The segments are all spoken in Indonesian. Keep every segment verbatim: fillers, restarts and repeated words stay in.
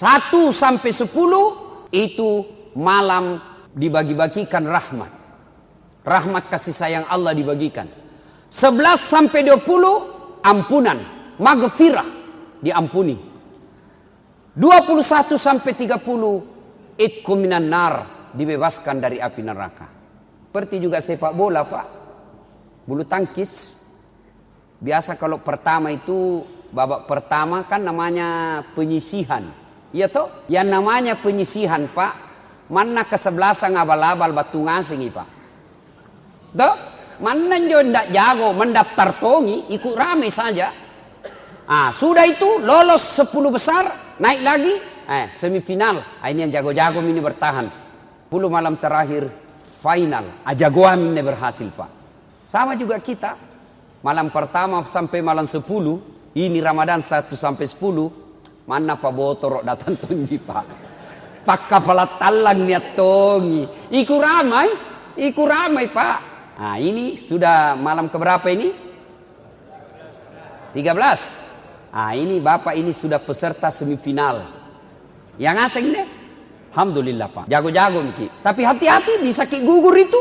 satu sampai sepuluh itu malam dibagi-bagikan rahmat. Rahmat kasih sayang Allah dibagikan. sebelas sampai dua puluh ampunan, maghfirah, diampuni. dua puluh satu sampai tiga puluh itqu minan nar, dibebaskan dari api neraka. Seperti juga sepak bola, Pak. Bulu tangkis. Biasa kalau pertama itu, babak pertama kan namanya penyisihan. Iya toh? Yang namanya penyisihan, Pak. Mana kesebelasan abal-abal batu ngasing, Pak. Toh? Mana jo ndak jago mendaftar tongi, ikut rame saja. Ah, sudah itu lolos sepuluh besar, naik lagi, eh semifinal. Ah, ini yang jago-jago ini bertahan. sepuluh malam terakhir final, ajagoan ini berhasil, Pak. Sama juga kita. Malam pertama sampai malam sepuluh, ini Ramadan satu sampai sepuluh, mana Pak Botorok datang tongi, Pak. Pak kepala talang niat tongi. Iku ramai, iku ramai, Pak. Nah, ini sudah malam keberapa ini? tiga belas. Ah, ini Bapak ini sudah peserta semifinal. Yang asing deh. Alhamdulillah, Pak. Jago-jago Miki. Tapi hati-hati bisa ki gugur itu.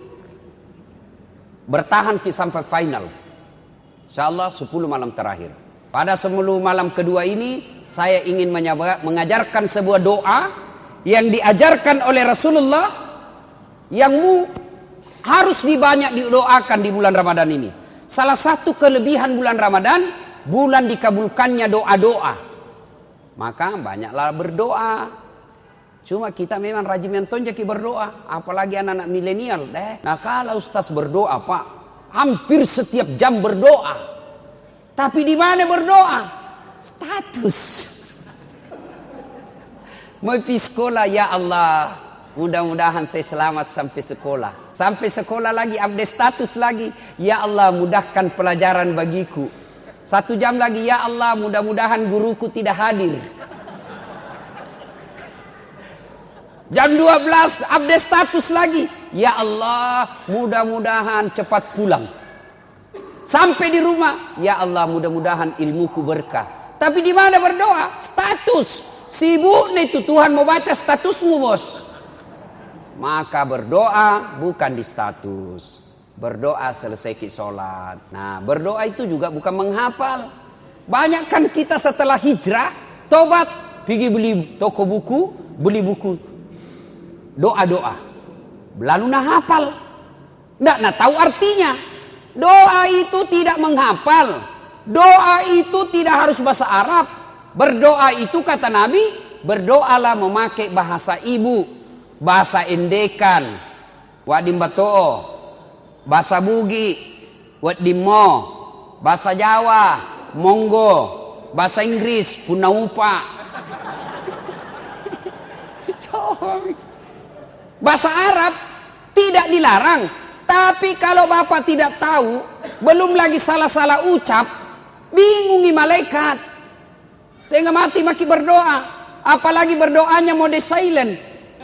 Bertahan ki sampai final. Insyaallah sepuluh malam terakhir. Pada sepuluh malam kedua ini saya ingin mengajarkan sebuah doa yang diajarkan oleh Rasulullah yang mu harus dibanyak didoakan di bulan Ramadan ini. Salah satu kelebihan bulan Ramadan, bulan dikabulkannya doa-doa. Maka banyaklah berdoa. Cuma kita memang rajin mentonjaki berdoa, apalagi anak-anak milenial. Deh. Nah kalau ustaz berdoa, Pak, hampir setiap jam berdoa. Tapi di mana berdoa? Status. Mau pergi sekolah, ya Allah, mudah-mudahan saya selamat sampai sekolah. Sampai sekolah lagi, update status lagi. Ya Allah, mudahkan pelajaran bagiku. Satu jam lagi, ya Allah, mudah-mudahan guruku tidak hadir. Jam dua belas update status lagi. Ya Allah, mudah-mudahan cepat pulang. Sampai di rumah, ya Allah, mudah-mudahan ilmuku berkah. Tapi di mana berdoa? Status. Sibuk nih itu, Tuhan mau baca statusmu, Bos. Maka berdoa bukan di status. Berdoa selesai ki sholat. Nah, berdoa itu juga bukan menghafal. Banyak kan kita setelah hijrah, tobat, pergi beli toko buku, beli buku doa-doa. Lalu nah hafal. Nggak nah tahu artinya. Doa itu tidak menghafal. Doa itu tidak harus bahasa Arab. Berdoa itu kata Nabi, berdoalah memakai bahasa ibu, bahasa endekan, wadim batoo, bahasa Bugi, wadimo, bahasa Jawa, Monggo, bahasa Inggris, Punaupa. Bahasa Arab tidak dilarang, tapi kalau Bapak tidak tahu, belum lagi salah-salah ucap, bingungi malaikat. Sehingga mati maki berdoa, apalagi berdoanya mode silent.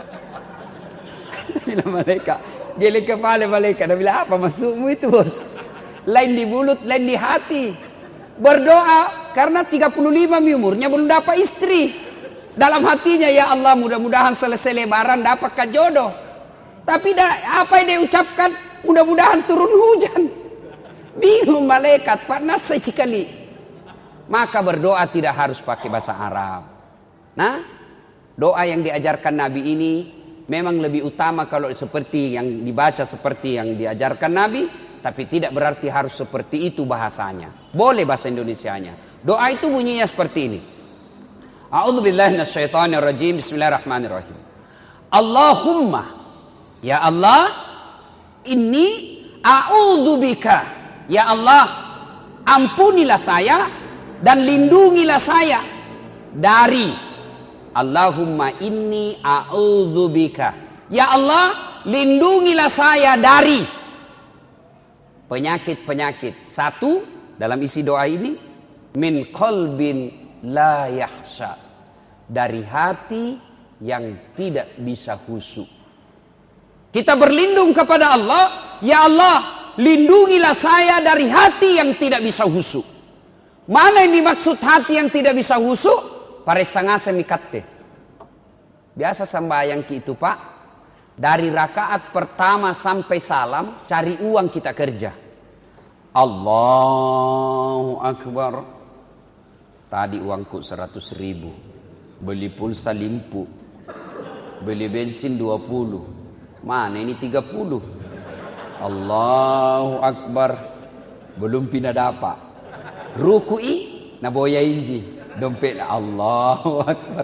Bilang malaikat, geleng kepala malaikat, dia bilang apa maksudmu itu, Bos? Lain di mulut, lain di hati. Berdoa karena tiga puluh lima umurnya belum dapat istri. Dalam hatinya, ya Allah, mudah-mudahan selesai lebaran dapat jodoh. Tapi apa yang dia ucapkan? Mudah-mudahan turun hujan. Bingung malaikat, panas sekali. Maka berdoa tidak harus pakai bahasa Arab. Nah, doa yang diajarkan Nabi ini memang lebih utama kalau seperti yang dibaca seperti yang diajarkan Nabi, tapi tidak berarti harus seperti itu bahasanya. Boleh bahasa Indonesianya. Doa itu bunyinya seperti ini. A'udzubillahi minasyaitonirrajim. Bismillahirrahmanirrahim. Allahumma, ya Allah, inni a'udzubika. Ya Allah, ampunilah saya dan lindungilah saya dari. Allahumma inni a'udzubika. Ya Allah, lindungilah saya dari penyakit-penyakit. Satu dalam isi doa ini, min qalbin la yahsha, dari hati yang tidak bisa khusyuk. Kita berlindung kepada Allah, ya Allah, lindungilah saya dari hati yang tidak bisa khusyuk. Mana yang dimaksud hati yang tidak bisa khusyuk? paresangasa mikatte. Biasa sambayang ki itu Pak, dari rakaat pertama sampai salam cari uang kita kerja. Allahu Akbar. Tadi uangku seratus ribu, beli pulsa limpu, beli bensin dua puluh, mana ini tiga puluh. Allahu Akbar, belum pindah dapat. Rukui naboya inji, dompet Allahu Akbar.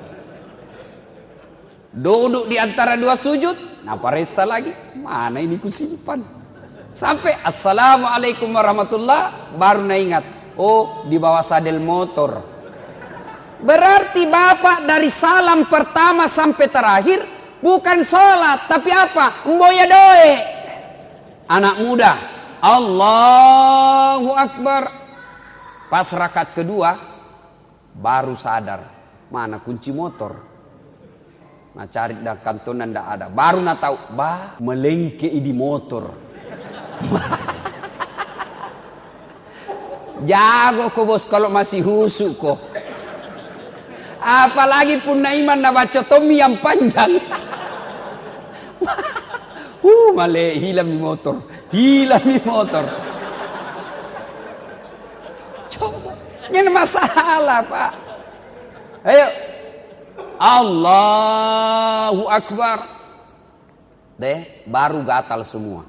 Duduk di antara dua sujud, napa resa lagi, mana ini kusimpan. Sampai assalamualaikum warahmatullah, baru na ingat, oh di bawah sadel motor. Berarti bapak dari salam pertama sampai terakhir bukan sholat, tapi apa? Mboya doe. Anak muda, Allahu Akbar. Pas rakaat kedua baru sadar, mana kunci motor. Nah cari dah kantonan ndak ada. Baru na tahu, bah melengke di motor. Jago kok bos kalau masih husuk kok. Apalagi pun Naiman na baca Tommy yang panjang. uh male hilang di motor, hilang di motor. Coba, ini masalah Pak. Ayo, Allahu Akbar. Deh, baru gatal semua.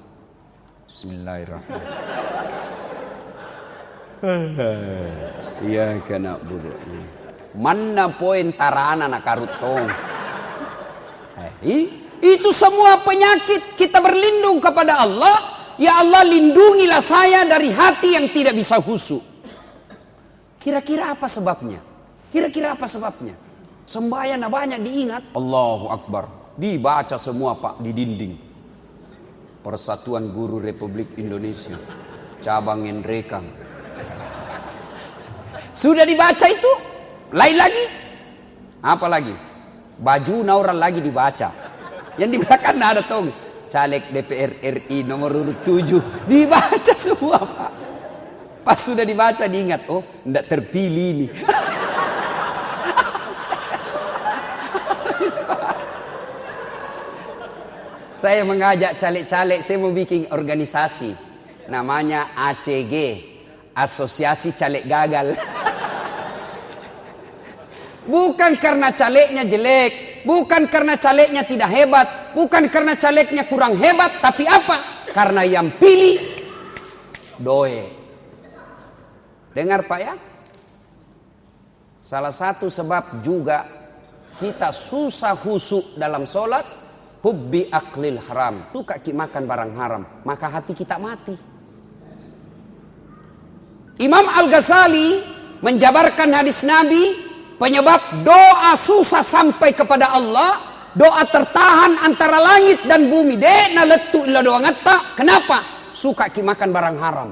Bismillahirrahmanirrahim. Iya kena budu. Mana poin tarana nak karutong. Eh, itu semua penyakit kita berlindung kepada Allah. Ya Allah, lindungilah saya dari hati yang tidak bisa khusyuk. Kira-kira apa sebabnya? Kira-kira apa sebabnya? Sembahyang banyak diingat. Allahu Akbar. Dibaca semua Pak di dinding. Persatuan Guru Republik Indonesia, cabang Ngendrekang. Sudah dibaca itu? Lain lagi? Apa lagi? Baju nauran lagi dibaca. Yang di belakang ada tong caleg D P R R I nomor urut tujuh. Dibaca semua Pak. Pas sudah dibaca diingat, oh enggak terpilih nih. Saya mengajak caleg-caleg, saya mau bikin organisasi. Namanya A C G, Asosiasi Caleg Gagal. Bukan karena calegnya jelek, bukan karena calegnya tidak hebat, bukan karena calegnya kurang hebat, tapi apa? Karena yang pilih doe. Dengar Pak ya? Salah satu sebab juga kita susah khusyuk dalam sholat, hubbi aklil haram. Suka makan barang haram, maka hati kita mati. Imam Al-Ghazali menjabarkan hadis Nabi, penyebab doa susah sampai kepada Allah, doa tertahan antara langit dan bumi. Dek na letu illa doa ngata. Kenapa? Suka makan barang haram.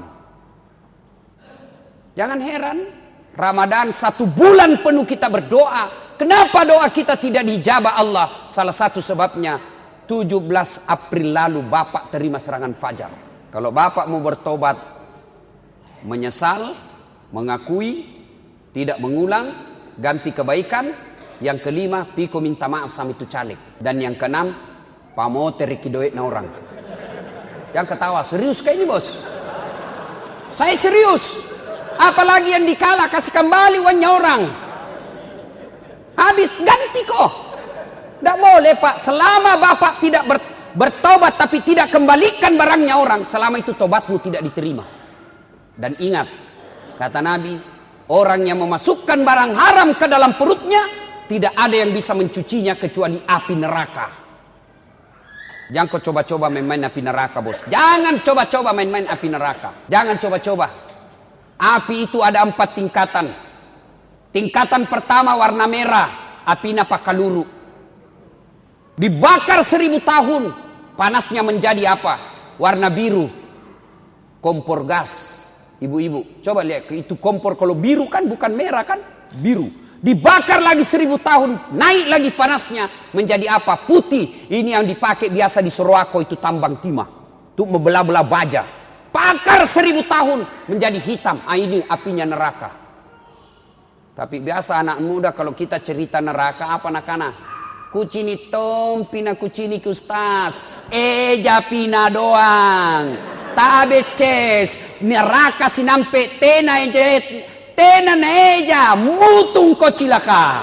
Jangan heran, Ramadan satu bulan penuh kita berdoa. Kenapa doa kita tidak dijabah Allah? Salah satu sebabnya, tujuh belas April lalu Bapak terima serangan fajar. Kalau Bapak mau bertobat, menyesal, mengakui, tidak mengulang, ganti kebaikan. Yang kelima, piko minta maaf sama itu caleg. Dan yang keenam, pamote riki doit na orang. Yang ketawa, serius kayak ini bos? Saya serius. Apalagi yang dikalah, kasih kembali uangnya orang. Habis, ganti kok. Tidak boleh Pak, selama Bapak tidak ber, bertobat tapi tidak kembalikan barangnya orang, selama itu tobatmu tidak diterima. Dan ingat, kata Nabi, orang yang memasukkan barang haram ke dalam perutnya, tidak ada yang bisa mencucinya kecuali api neraka. Jangan kau coba-coba main-main api neraka bos. Jangan coba-coba main-main api neraka. Jangan coba-coba. Api itu ada empat tingkatan. Tingkatan pertama warna merah, api napakaluru. Dibakar seribu tahun, panasnya menjadi apa? Warna biru, kompor gas. Ibu-ibu, coba lihat, itu kompor kalau biru kan bukan merah kan? Biru. Dibakar lagi seribu tahun, naik lagi panasnya menjadi apa? Putih. Ini yang dipakai biasa di Sorowako, itu tambang timah, untuk membelah-belah baja. Bakar seribu tahun menjadi hitam. Ah, ini apinya neraka. Tapi biasa anak muda kalau kita cerita neraka apa nakana? Kucini tom pina kucini kustas. Eja pina doang. Tabeces neraka sinampe tena ejet tena neja mutung ko cilaka.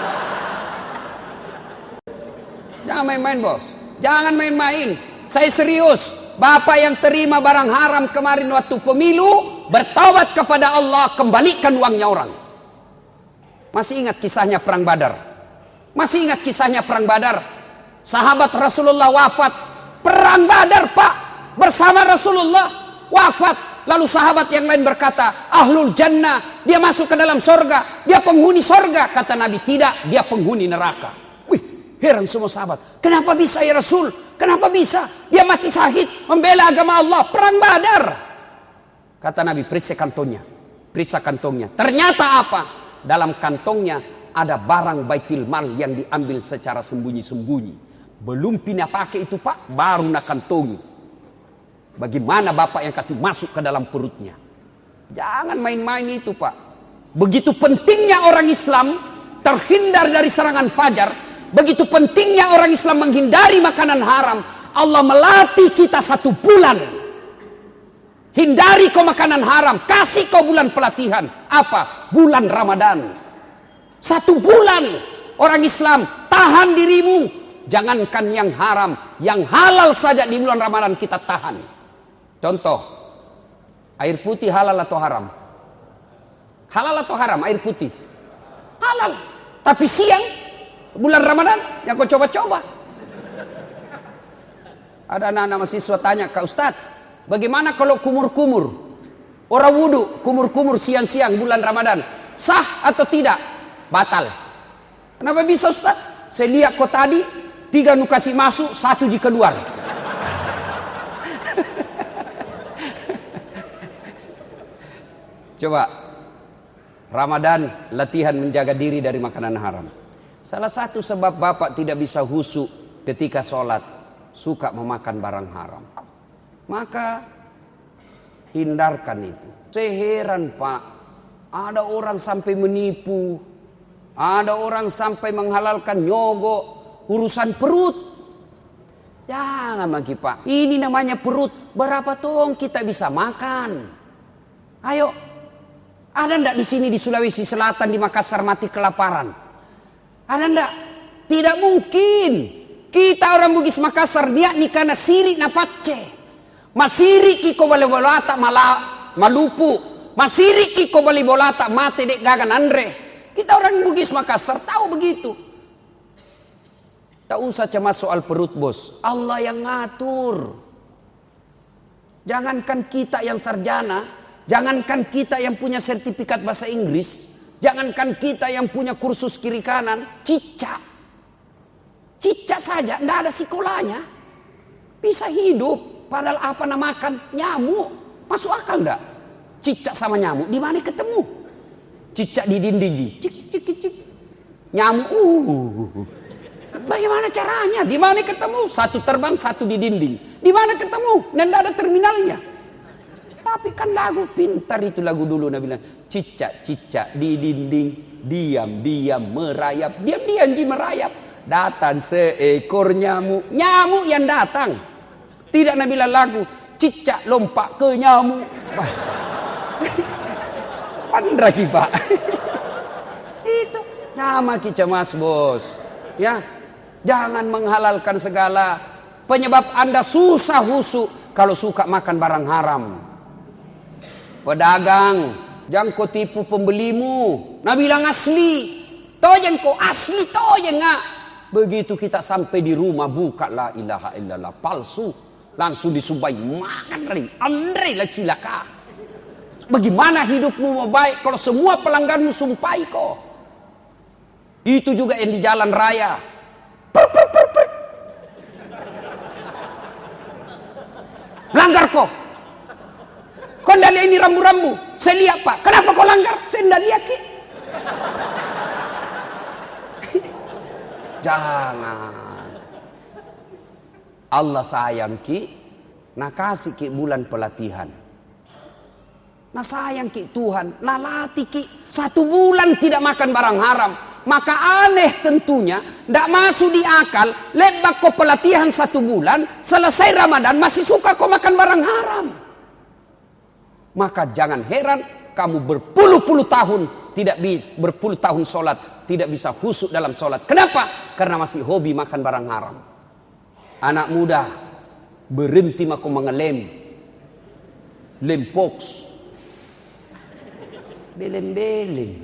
Jangan main-main bos. Jangan main-main. Saya serius. Bapak yang terima barang haram kemarin waktu pemilu, bertaubat kepada Allah, kembalikan uangnya orang. Masih ingat kisahnya perang Badar? Masih ingat kisahnya perang Badar? Sahabat Rasulullah wafat. Perang Badar Pak, bersama Rasulullah wafat. Lalu sahabat yang lain berkata, ahlul jannah, dia masuk ke dalam sorga, dia penghuni sorga. Kata Nabi, tidak, dia penghuni neraka. Wih, heran semua sahabat. Kenapa bisa ya Rasul? Kenapa bisa? Dia mati syahid, membela agama Allah, perang Badar. Kata Nabi, periksa kantongnya. Periksa kantongnya. Ternyata apa? Dalam kantongnya ada barang baitul mal yang diambil secara sembunyi-sembunyi. Belum pindah pakai itu Pak, baru nak kantongi. Bagaimana Bapak yang kasih masuk ke dalam perutnya? Jangan main-main itu Pak. Begitu pentingnya orang Islam terhindar dari serangan fajar. Begitu pentingnya orang Islam menghindari makanan haram. Allah melatih kita satu bulan. Hindari kau makanan haram. Kasih kau bulan pelatihan. Apa? Bulan Ramadan. Satu bulan. Orang Islam tahan dirimu. Jangankan yang haram. Yang halal saja di bulan Ramadan kita tahan. Contoh. Air putih halal atau haram? Halal atau haram air putih? Halal. Tapi siang bulan Ramadan yang kau coba-coba. Ada anak-anak mahasiswa tanya, Kak Ustadz, bagaimana kalau kumur-kumur? Orang wudhu, kumur-kumur siang-siang bulan Ramadan. Sah atau tidak? Batal. Kenapa bisa Ustaz? Saya lihat kok tadi, tiga nu kasih masuk, satu jika keluar. Coba, Ramadan latihan menjaga diri dari makanan haram. Salah satu sebab Bapak tidak bisa khusyuk ketika sholat, suka memakan barang haram. Maka hindarkan itu. Saya heran Pak, ada orang sampai menipu, ada orang sampai menghalalkan nyogok, urusan perut. Jangan lagi Pak, ini namanya perut. Berapa tong kita bisa makan? Ayo, ada ndak di sini di Sulawesi Selatan di Makassar mati kelaparan? Ada ndak? Tidak mungkin. Kita orang Bugis Makassar dia ni karena sirik na pace. Masiri kiko bale bolata mala malupu. Masiri kiko bale bolata mate dek gagan andre. Kita orang Bugis Makassar tahu begitu. Tak usah cemas soal perut bos. Allah yang ngatur. Jangankan kita yang sarjana, jangankan kita yang punya sertifikat bahasa Inggris, jangankan kita yang punya kursus kiri kanan, cicak. Cicak saja, tidak ada sekolahnya. Bisa hidup. Padahal apa nama makan? Nyamuk. Masuk akal enggak? Cicak sama nyamuk. Di mana ketemu? Cicak di dinding. Cik, cik, cik. Nyamuk. Uh. Bagaimana caranya? Di mana ketemu? Satu terbang, satu di dinding. Di mana ketemu? Dan tidak ada terminalnya. Tapi kan lagu pintar itu lagu dulu. Nabi bilang, cicak, cicak di dinding. Diam, diam, merayap. Diam, diam, ji merayap. Datang seekor nyamuk. Nyamuk yang datang. Tidak Nabi bilang lagu, cicak lompat ke nyamuk. Pandra ki Pak. Itu nama kita mas bos. Ya, jangan menghalalkan segala. Penyebab Anda susah husuk kalau suka makan barang haram. Pedagang, jangan kau tipu pembelimu. Nabi bilang asli. Tojen kau asli tojen ngak. Begitu kita sampai di rumah buka la ilaha illallah palsu. Langsung disubai makan ring andre lah cilaka. Bagaimana hidupmu mau baik kalau semua pelangganmu sumpai kok? Itu juga yang di jalan raya. Per, per, per, per. Langgar kok. Kau ndak lihat ini rambu-rambu? Saya lihat Pak. Kenapa kau langgar? Saya ndak lihat ki. Jangan. Allah sayang ki, nak kasih ki bulan pelatihan. Nah sayang ki Tuhan, nah latih ki satu bulan tidak makan barang haram. Maka aneh tentunya, tidak masuk di akal, lebak kau pelatihan satu bulan, selesai Ramadan masih suka kau makan barang haram. Maka jangan heran kamu berpuluh-puluh tahun tidak bisa, berpuluh tahun sholat tidak bisa khusyuk dalam sholat. Kenapa? Karena masih hobi makan barang haram. Anak muda berhenti maku mengelem, lempoks. Beleng-beleng.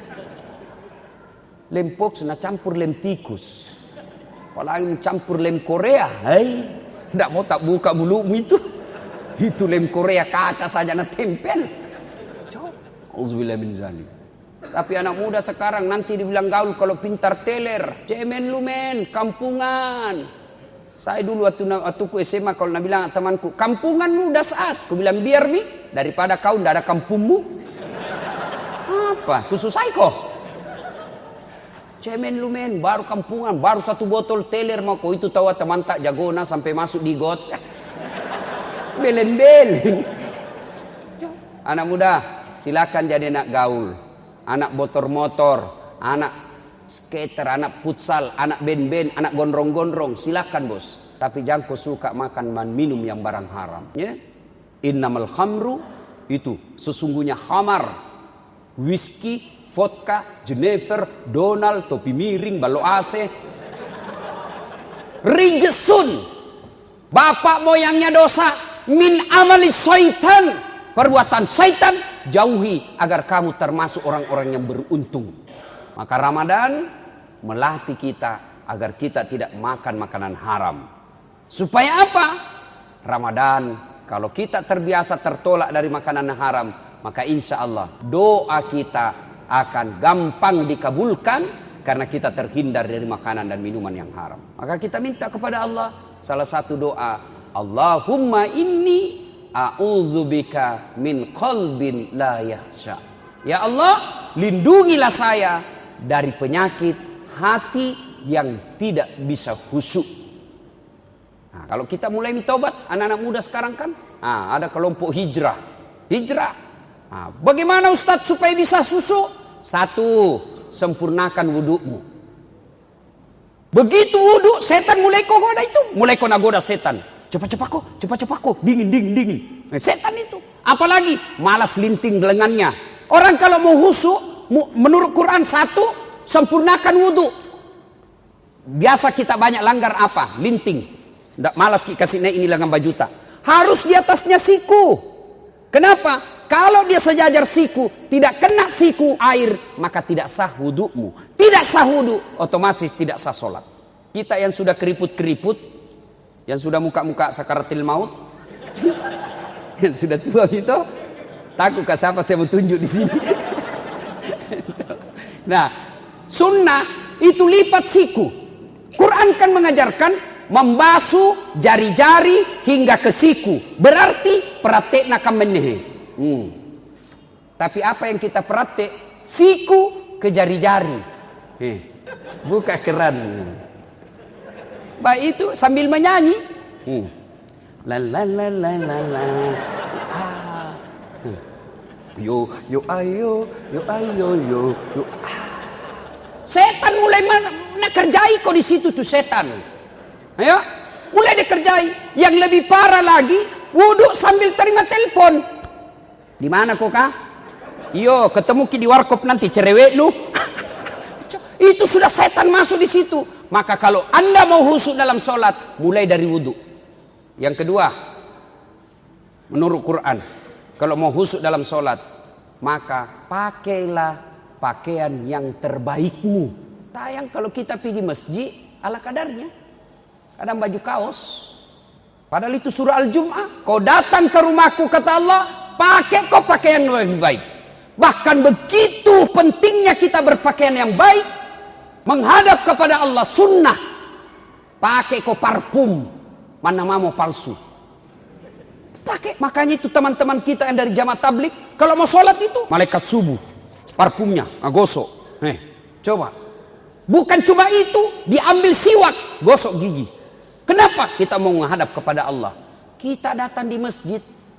Lem pox na campur lem tikus. Kalau yang campur lem Korea, hai, tidak mau tak buka mulutmu itu. Itu lem Korea kaca saja na tempel. Auzubillah min zalim. Tapi anak muda sekarang nanti dibilang gaul kalau pintar teler, cemen lu men, kampungan. Saya dulu waktu waktu ku S M A kalau nak bilang temanku, kampungan lu udah saat. Ku bilang biar mi daripada kau ndak ada kampungmu. Apa? Khusus saya kok. Cemen lu men, baru kampungan, baru satu botol teler mau kau itu tahu teman tak jagona sampai masuk di got. Belen-belen. Anak muda, silakan jadi anak gaul, anak motor-motor, anak skater, anak futsal, anak band-band, anak gondrong-gondrong, silakan bos. Tapi jangan kau suka makan dan minum yang barang haram. Ya? Innamal khamru itu sesungguhnya khamar. Whisky, vodka, Jenever, Donald, topi miring, balo A C. Rijesun. Bapak moyangnya dosa. Min amali syaitan. Perbuatan syaitan. Jauhi agar kamu termasuk orang-orang yang beruntung. Maka Ramadan melatih kita agar kita tidak makan makanan haram. Supaya apa? Ramadan kalau kita terbiasa tertolak dari makanan haram, maka insya Allah doa kita akan gampang dikabulkan karena kita terhindar dari makanan dan minuman yang haram. Maka kita minta kepada Allah salah satu doa, Allahumma inni a'udzubika min qalbin la yahsha. Ya Allah, lindungilah saya dari penyakit hati yang tidak bisa khusyuk. Nah, kalau kita mulai tobat, anak-anak muda sekarang kan, nah, ada kelompok hijrah. Hijrah. Nah, bagaimana Ustadz supaya bisa susu? Satu, sempurnakan wudukmu. Begitu wuduk, setan mulai kok goda itu, mulai kok nagoda setan. Cepat-cepat kok, cepat-cepat kok, dingin, dingin, dingin. Nah, setan itu. Apalagi malas linting lengannya. Orang kalau mau khusyuk, menurut Quran satu, sempurnakan wuduk. Biasa kita banyak langgar apa? Linting. Nggak malas kasih naik ini lengan bajuta. Harus di atasnya siku. Kenapa? Kalau dia sejajar siku, tidak kena siku air, maka tidak sah wudukmu. Tidak sah wuduk, otomatis tidak sah sholat. Kita yang sudah keriput-keriput, yang sudah muka-muka sakaratil maut, yang sudah tua itu, takut ke siapa saya mau tunjuk di sini. Nah, sunnah itu lipat siku. Quran kan mengajarkan membasuh jari-jari hingga ke siku. Berarti pratekna kamenehe. Hmm. Tapi apa yang kita praktek? Siku ke jari-jari. Eh, buka keran. Baik itu sambil menyanyi. Hmm. La la la la la la. Ah. Hmm. Yo yo ayo yo ayo yo yo. Ah. Setan mulai nak kerjai kok di situ tuh setan. Ayo, mulai dikerjai. Yang lebih parah lagi, wudhu sambil terima telepon. Di mana kok kah? Iyo, ketemu ki di warkop nanti cerewek lu. Itu sudah setan masuk di situ. Maka kalau Anda mau khusyuk dalam sholat, mulai dari wudhu. Yang kedua, menurut Quran, kalau mau khusyuk dalam sholat, maka pakailah pakaian yang terbaikmu. Sayang kalau kita pergi masjid ala kadarnya. Kadang baju kaos. Padahal itu surah Al-Jum'ah. Kau datang ke rumahku kata Allah, pakai kau pakaian yang lebih baik. Bahkan begitu pentingnya kita berpakaian yang baik, menghadap kepada Allah sunnah. Pakai kau parfum, mana mau palsu. Pakai, makanya itu teman-teman kita yang dari jamaah tablik, kalau mau sholat itu malaikat subuh, parfumnya ngagosok. Eh, coba. Bukan cuma itu, diambil siwak, gosok gigi. Kenapa? Kita mau menghadap kepada Allah. Kita datang di masjid,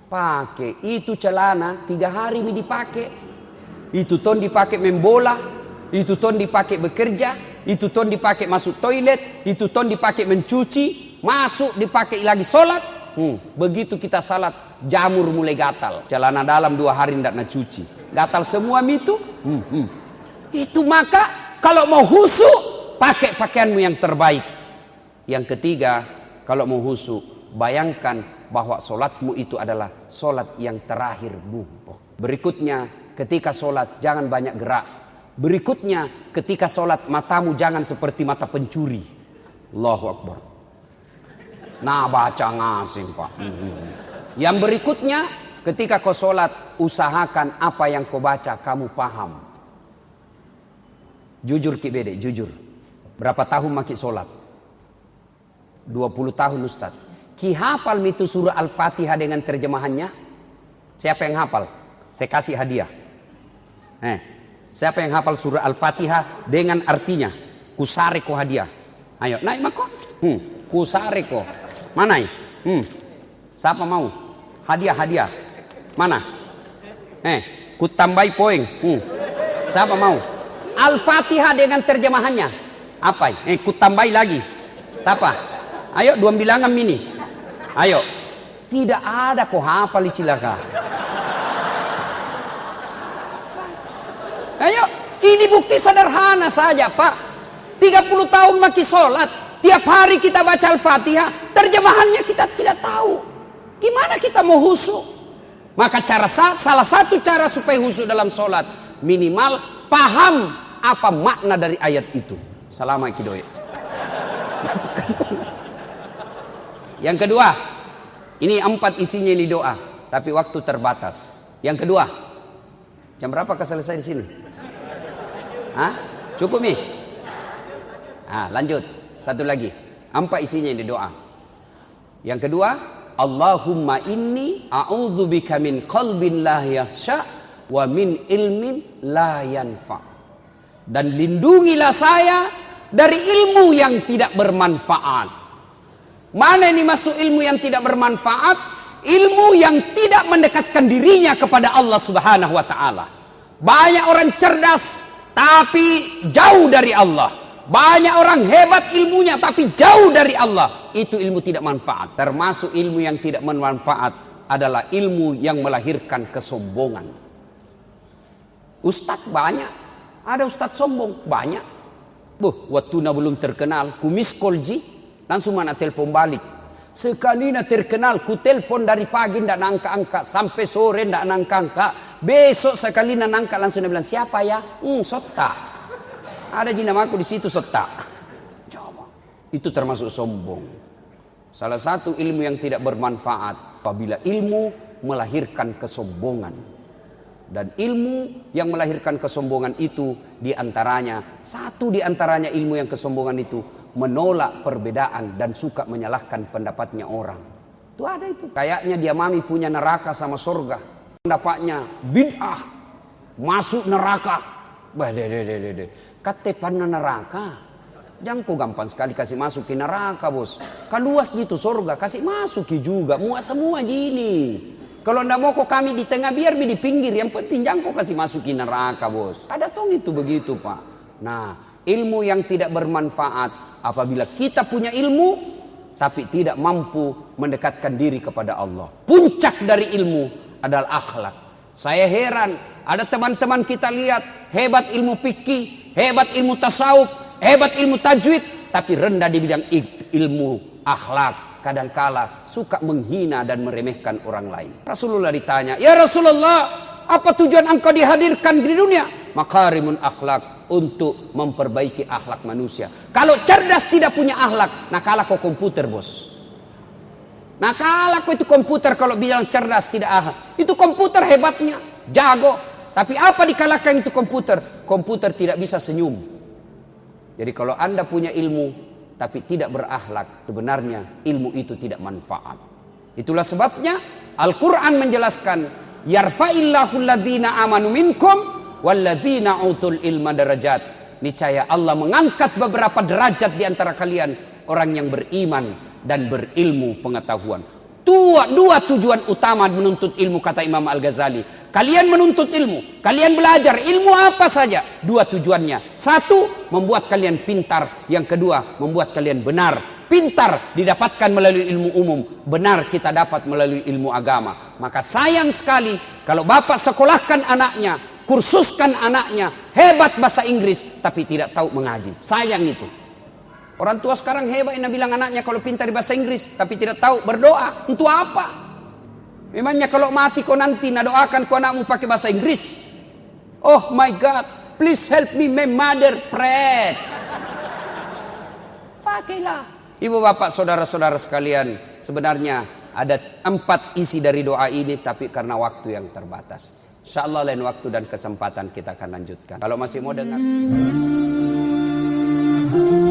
Pakai itu celana tiga hari ini dipakai. Itu ton dipakai main bola, itu ton dipakai bekerja, itu ton dipakai masuk toilet, itu ton dipakai mencuci, masuk dipakai lagi sholat. Hmm, begitu kita salat, jamur mulai gatal. Celana dalam dua hari tidak nak cuci, gatal semua itu. Hmm, hmm. Itu maka kalau mau khusyuk pakai pakaianmu yang terbaik. Yang ketiga, kalau mau khusyuk bayangkan bahwa solatmu itu adalah solat yang terakhirmu. Berikutnya, ketika solat jangan banyak gerak. Berikutnya, ketika solat matamu jangan seperti mata pencuri. Allahu Akbar. Nah, baca ngasing Pak. Hmm. Yang berikutnya, ketika kau solat, usahakan apa yang kau baca kamu paham. Jujur Ki Bede, jujur. Berapa tahun maki solat? dua puluh tahun Ustaz. Ki hafal itu surah Al-Fatihah dengan terjemahannya? Siapa yang hafal? Saya kasih hadiah. Eh, siapa yang hafal surah Al-Fatihah dengan artinya? Kusare ko hadiah. Ayo, naik mako. Hmm, kusare ko. Mana? Hmm. Siapa mau? Hadiah, hadiah. Mana? Eh, ku tambahi poin. Hmm. Siapa mau? Al-Fatihah dengan terjemahannya. Apa? Eh, ku tambahi lagi. Siapa? Ayo, dua bilangan mini. Ayo. Tidak ada kok hafal di cilaka. Ayo, ini bukti sederhana saja, Pak. tiga puluh tahun maki sholat. Tiap hari kita baca Al-Fatihah, terjemahannya kita tidak tahu. Gimana kita mau khusyuk? Maka cara salah satu cara supaya khusyuk dalam sholat, minimal paham apa makna dari ayat itu. Salam kidoy. Yang kedua, ini empat isinya ini doa, tapi waktu terbatas. Yang kedua, jam berapa kau selesai di sini? Hah? Cukup nih? Ah, lanjut. Satu lagi, empat isinya ini doa. Yang kedua, Allahumma inni a'udzubika min qalbin la yakhsha wa min ilmin la yanfa. Dan lindungilah saya dari ilmu yang tidak bermanfaat. Mana ini masuk ilmu yang tidak bermanfaat? Ilmu yang tidak mendekatkan dirinya kepada Allah Subhanahu wa taala. Banyak orang cerdas tapi jauh dari Allah. Banyak orang hebat ilmunya tapi jauh dari Allah. Itu ilmu tidak manfaat. Termasuk ilmu yang tidak bermanfaat adalah ilmu yang melahirkan kesombongan. Ustadz banyak. Ada ustadz sombong banyak. Buh, waktu na belum terkenal, ku miss call ji, langsung mana telepon balik. Sekali na terkenal, ku telepon dari pagi ndak nangka-angka sampai sore ndak nangka-angka. Besok sekali na nangka langsung dia bilang, "Siapa ya?" Hmm, Sota. Ada di namaku di situ Sota. Coba. Itu termasuk sombong. Salah satu ilmu yang tidak bermanfaat apabila ilmu melahirkan kesombongan. Dan ilmu yang melahirkan kesombongan itu diantaranya, satu diantaranya ilmu yang kesombongan itu menolak perbedaan dan suka menyalahkan pendapatnya orang. Itu ada itu. Kayaknya dia mami punya neraka sama surga. Pendapatnya bid'ah, masuk neraka. Bah, deh, deh, deh, deh. Katepan neraka. Jangan kau gampang sekali kasih masuk ke neraka, bos. Kan luas gitu surga, kasih masuk juga. Muat semua gini. Kalau ndak mau kok kami di tengah, biar di pinggir. Yang penting jangan kau kasih masuk ke neraka, bos. Ada tong itu begitu, Pak. Nah, ilmu yang tidak bermanfaat apabila kita punya ilmu tapi tidak mampu mendekatkan diri kepada Allah. Puncak dari ilmu adalah akhlak. Saya heran, ada teman-teman kita lihat hebat ilmu fikih, hebat ilmu tasawuf, hebat ilmu tajwid, tapi rendah di bidang ilmu akhlak. Kadangkala suka menghina dan meremehkan orang lain. Rasulullah ditanya, "Ya Rasulullah, apa tujuan engkau dihadirkan di dunia?" Makarimun akhlak, untuk memperbaiki akhlak manusia. Kalau cerdas tidak punya akhlak, nah kalah kau komputer, bos. Nah kalah kau itu komputer kalau bilang cerdas tidak akhlak. Itu komputer hebatnya, jago. Tapi apa dikalahkan itu komputer? Komputer tidak bisa senyum. Jadi kalau Anda punya ilmu tapi tidak berakhlak, sebenarnya ilmu itu tidak manfaat. Itulah sebabnya Al-Quran menjelaskan, yarfa'illahu alladhina amanu minkum walladzina utul ilma darajat. Niscaya Allah mengangkat beberapa derajat di antara kalian, orang yang beriman dan berilmu pengetahuan. Dua, dua tujuan utama menuntut ilmu, kata Imam Al-Ghazali. Kalian menuntut ilmu, kalian belajar ilmu apa saja. Dua tujuannya. Satu, membuat kalian pintar. Yang kedua, membuat kalian benar. Pintar didapatkan melalui ilmu umum. Benar kita dapat melalui ilmu agama. Maka sayang sekali kalau bapak sekolahkan anaknya, kursuskan anaknya, hebat bahasa Inggris, tapi tidak tahu mengaji. Sayang itu. Orang tua sekarang hebat yang bilang anaknya kalau pintar di bahasa Inggris, tapi tidak tahu berdoa. Untuk apa? Memangnya kalau mati kau nanti, nak doakan kau anakmu pakai bahasa Inggris? Oh my God, please help me, my mother, pray. Pakailah. Ibu bapak saudara-saudara sekalian, sebenarnya ada empat isi dari doa ini, tapi karena waktu yang terbatas. InsyaAllah lain waktu dan kesempatan kita akan lanjutkan. Kalau masih mau dengar.